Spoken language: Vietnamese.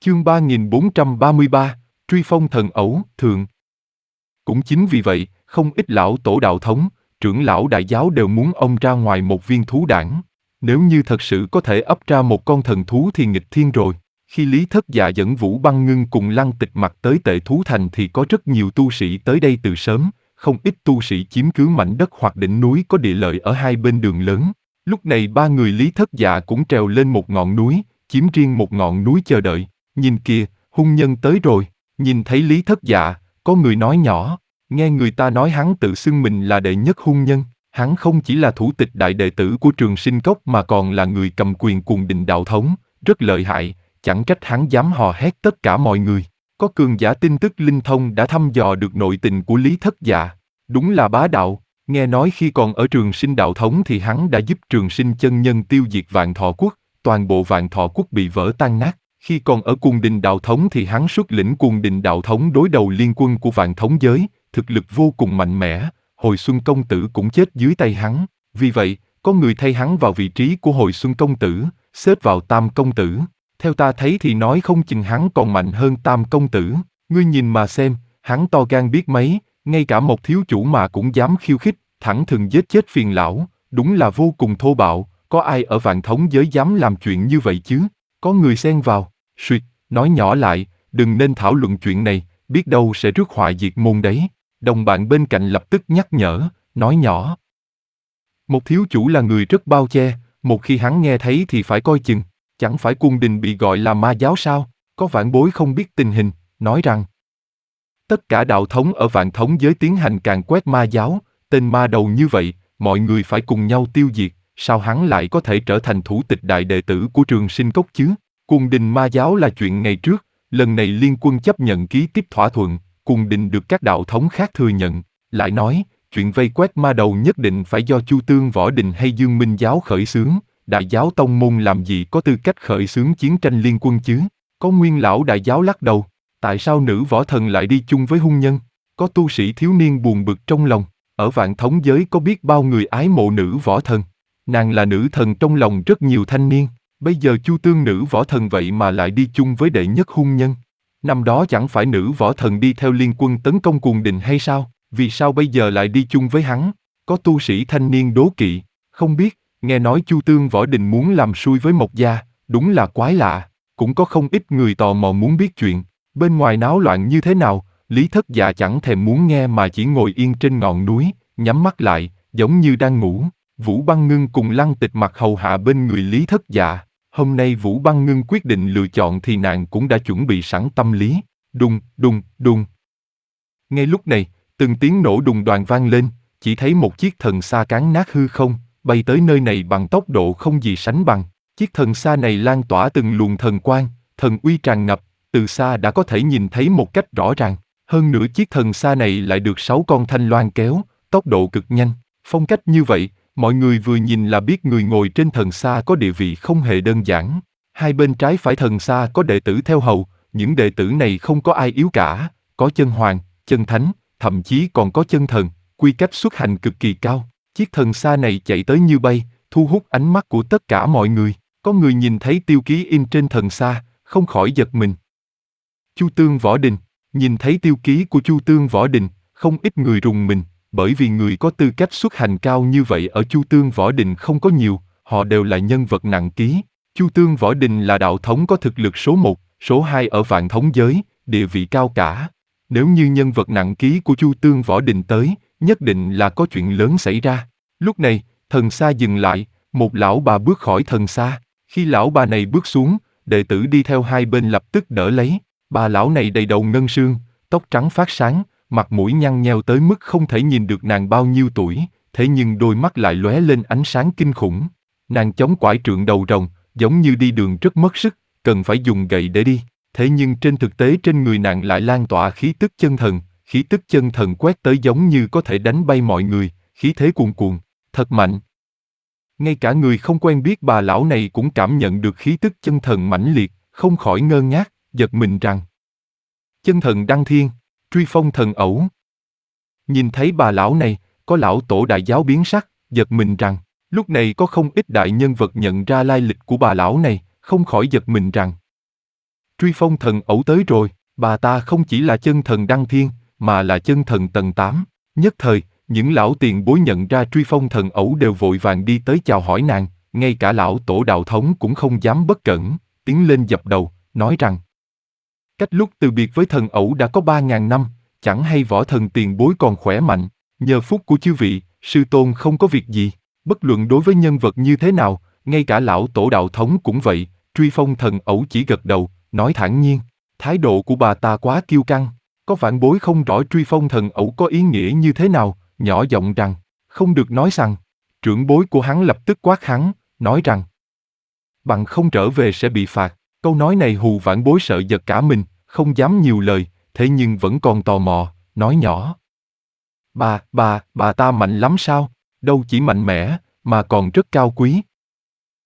Chương 3433, Truy phong thần ẩu, thượng. Cũng chính vì vậy, không ít lão tổ đạo thống, trưởng lão đại giáo đều muốn ông ra ngoài một viên thú đản. Nếu như thật sự có thể ấp ra một con thần thú thì nghịch thiên rồi. Khi Lý Thất Dạ dẫn Vũ Băng Ngưng cùng Lăng Tịch Mặc tới Tệ Thú Thành thì có rất nhiều tu sĩ tới đây từ sớm, không ít tu sĩ chiếm cứ mảnh đất hoặc đỉnh núi có địa lợi ở hai bên đường lớn. Lúc này ba người Lý Thất Dạ cũng trèo lên một ngọn núi, chiếm riêng một ngọn núi chờ đợi. Nhìn kìa, hung nhân tới rồi. Nhìn thấy Lý Thất Dạ, có người nói nhỏ, nghe người ta nói hắn tự xưng mình là đệ nhất hung nhân. Hắn không chỉ là thủ tịch đại đệ tử của Trường Sinh Cốc mà còn là người cầm quyền Cuồng Đình đạo thống, rất lợi hại, chẳng trách hắn dám hò hét tất cả mọi người. Có cường giả tin tức linh thông đã thăm dò được nội tình của Lý Thất Dạ. Đúng là bá đạo, nghe nói khi còn ở Trường Sinh đạo thống thì hắn đã giúp Trường Sinh chân nhân tiêu diệt Vạn Thọ Quốc, toàn bộ Vạn Thọ Quốc bị vỡ tan nát. Khi còn ở Cuồng Đình đạo thống thì hắn xuất lĩnh Cuồng Đình đạo thống đối đầu liên quân của Vạn Thống giới, thực lực vô cùng mạnh mẽ. Hồi Xuân công tử cũng chết dưới tay hắn, vì vậy, có người thay hắn vào vị trí của Hồi Xuân công tử, xếp vào Tam công tử. Theo ta thấy thì nói không chừng hắn còn mạnh hơn Tam công tử. Ngươi nhìn mà xem, hắn to gan biết mấy, ngay cả một thiếu chủ mà cũng dám khiêu khích, thẳng thừng giết chết phiền lão, đúng là vô cùng thô bạo. Có ai ở Vạn Thống giới dám làm chuyện như vậy chứ? Có người xen vào, suýt, nói nhỏ lại, đừng nên thảo luận chuyện này, biết đâu sẽ rước họa diệt môn đấy. Đồng bạn bên cạnh lập tức nhắc nhở, nói nhỏ. Một thiếu chủ là người rất bao che, một khi hắn nghe thấy thì phải coi chừng, chẳng phải Cuồng Đình bị gọi là ma giáo sao? Có vãn bối không biết tình hình, nói rằng tất cả đạo thống ở Vạn Thống giới tiến hành càn quét ma giáo, tên ma đầu như vậy, mọi người phải cùng nhau tiêu diệt, sao hắn lại có thể trở thành thủ tịch đại đệ tử của Trường Sinh Cốc chứ? Cuồng Đình ma giáo là chuyện ngày trước, lần này liên quân chấp nhận ký tiếp thỏa thuận, Cuồng Đình được các đạo thống khác thừa nhận, lại nói, chuyện vây quét ma đầu nhất định phải do Chu Tương Võ Đình hay Dương Minh giáo khởi xướng, đại giáo tông môn làm gì có tư cách khởi xướng chiến tranh liên quân chứ? Có Nguyên lão đại giáo lắc đầu, tại sao nữ võ thần lại đi chung với hung nhân? Có tu sĩ thiếu niên buồn bực trong lòng, ở Vạn Thống giới có biết bao người ái mộ nữ võ thần, nàng là nữ thần trong lòng rất nhiều thanh niên. Bây giờ Chu Tương nữ võ thần vậy mà lại đi chung với đệ nhất hung nhân. Năm đó chẳng phải nữ võ thần đi theo liên quân tấn công Cuồng Đình hay sao? Vì sao bây giờ lại đi chung với hắn? Có tu sĩ thanh niên đố kỵ, không biết, nghe nói Chu Tương Võ Đình muốn làm xui với Mộc gia, đúng là quái lạ. Cũng có không ít người tò mò muốn biết chuyện, bên ngoài náo loạn như thế nào. Lý Thất Dạ chẳng thèm muốn nghe mà chỉ ngồi yên trên ngọn núi, nhắm mắt lại, giống như đang ngủ. Vũ Băng Ngưng cùng Lăng Tịch Mặc hầu hạ bên người Lý Thất Dạ. Hôm nay Vũ Băng Ngưng quyết định lựa chọn thì nàng cũng đã chuẩn bị sẵn tâm lý. Đùng, đùng, đùng. Ngay lúc này, từng tiếng nổ đùng đoàng vang lên, chỉ thấy một chiếc thần xa cán nát hư không, bay tới nơi này bằng tốc độ không gì sánh bằng. Chiếc thần xa này lan tỏa từng luồng thần quang, thần uy tràn ngập, từ xa đã có thể nhìn thấy một cách rõ ràng. Hơn nữa chiếc thần xa này lại được 6 con thanh loan kéo, tốc độ cực nhanh. Phong cách như vậy, mọi người vừa nhìn là biết người ngồi trên thần xa có địa vị không hề đơn giản. Hai bên trái phải thần xa có đệ tử theo hầu, những đệ tử này không có ai yếu cả, có chân hoàng, chân thánh, thậm chí còn có chân thần, quy cách xuất hành cực kỳ cao. Chiếc thần xa này chạy tới như bay, thu hút ánh mắt của tất cả mọi người. Có người nhìn thấy tiêu ký in trên thần xa, không khỏi giật mình. Chu Tương Võ Đình, nhìn thấy tiêu ký của Chu Tương Võ Đình, không ít người rùng mình, bởi vì người có tư cách xuất hành cao như vậy ở Chu Tương Võ Đình không có nhiều, họ đều là nhân vật nặng ký. Chu Tương Võ Đình là đạo thống có thực lực số 1, số 2 ở Vạn Thống giới, địa vị cao cả. Nếu như nhân vật nặng ký của Chu Tương Võ Đình tới, nhất định là có chuyện lớn xảy ra. Lúc này, thần xa dừng lại, một lão bà bước khỏi thần xa. Khi lão bà này bước xuống, đệ tử đi theo hai bên lập tức đỡ lấy. Bà lão này đầy đầu ngân sương, tóc trắng phát sáng, mặt mũi nhăn nheo tới mức không thể nhìn được nàng bao nhiêu tuổi, thế nhưng đôi mắt lại lóe lên ánh sáng kinh khủng. Nàng chống quải trượng đầu rồng, giống như đi đường rất mất sức, cần phải dùng gậy để đi. Thế nhưng trên thực tế trên người nàng lại lan tỏa khí tức chân thần quét tới giống như có thể đánh bay mọi người, khí thế cuồn cuộn, thật mạnh. Ngay cả người không quen biết bà lão này cũng cảm nhận được khí tức chân thần mãnh liệt, không khỏi ngơ ngác, giật mình rằng chân thần đăng thiên, truy phong thần ẩu. Nhìn thấy bà lão này, có lão tổ đại giáo biến sắc, giật mình rằng, lúc này có không ít đại nhân vật nhận ra lai lịch của bà lão này, không khỏi giật mình rằng Truy phong thần ẩu tới rồi, bà ta không chỉ là chân thần đăng thiên, mà là chân thần tầng 8. Nhất thời, những lão tiền bối nhận ra truy phong thần ẩu đều vội vàng đi tới chào hỏi nàng, ngay cả lão tổ đạo thống cũng không dám bất cẩn, tiến lên dập đầu, nói rằng: cách lúc từ biệt với thần ẩu đã có 3.000 năm, chẳng hay võ thần tiền bối còn khỏe mạnh, nhờ phúc của chư vị, sư tôn không có việc gì. Bất luận đối với nhân vật như thế nào, ngay cả lão tổ đạo thống cũng vậy, truy phong thần ẩu chỉ gật đầu, nói thản nhiên. Thái độ của bà ta quá kiêu căng, có vạn bối không rõ truy phong thần ẩu có ý nghĩa như thế nào, nhỏ giọng rằng, không được nói rằng. Trưởng bối của hắn lập tức quát hắn, nói rằng, bạn không trở về sẽ bị phạt. Câu nói này hù vãn bối sợ giật cả mình, không dám nhiều lời, thế nhưng vẫn còn tò mò, nói nhỏ. Bà ta mạnh lắm sao? Đâu chỉ mạnh mẽ, mà còn rất cao quý.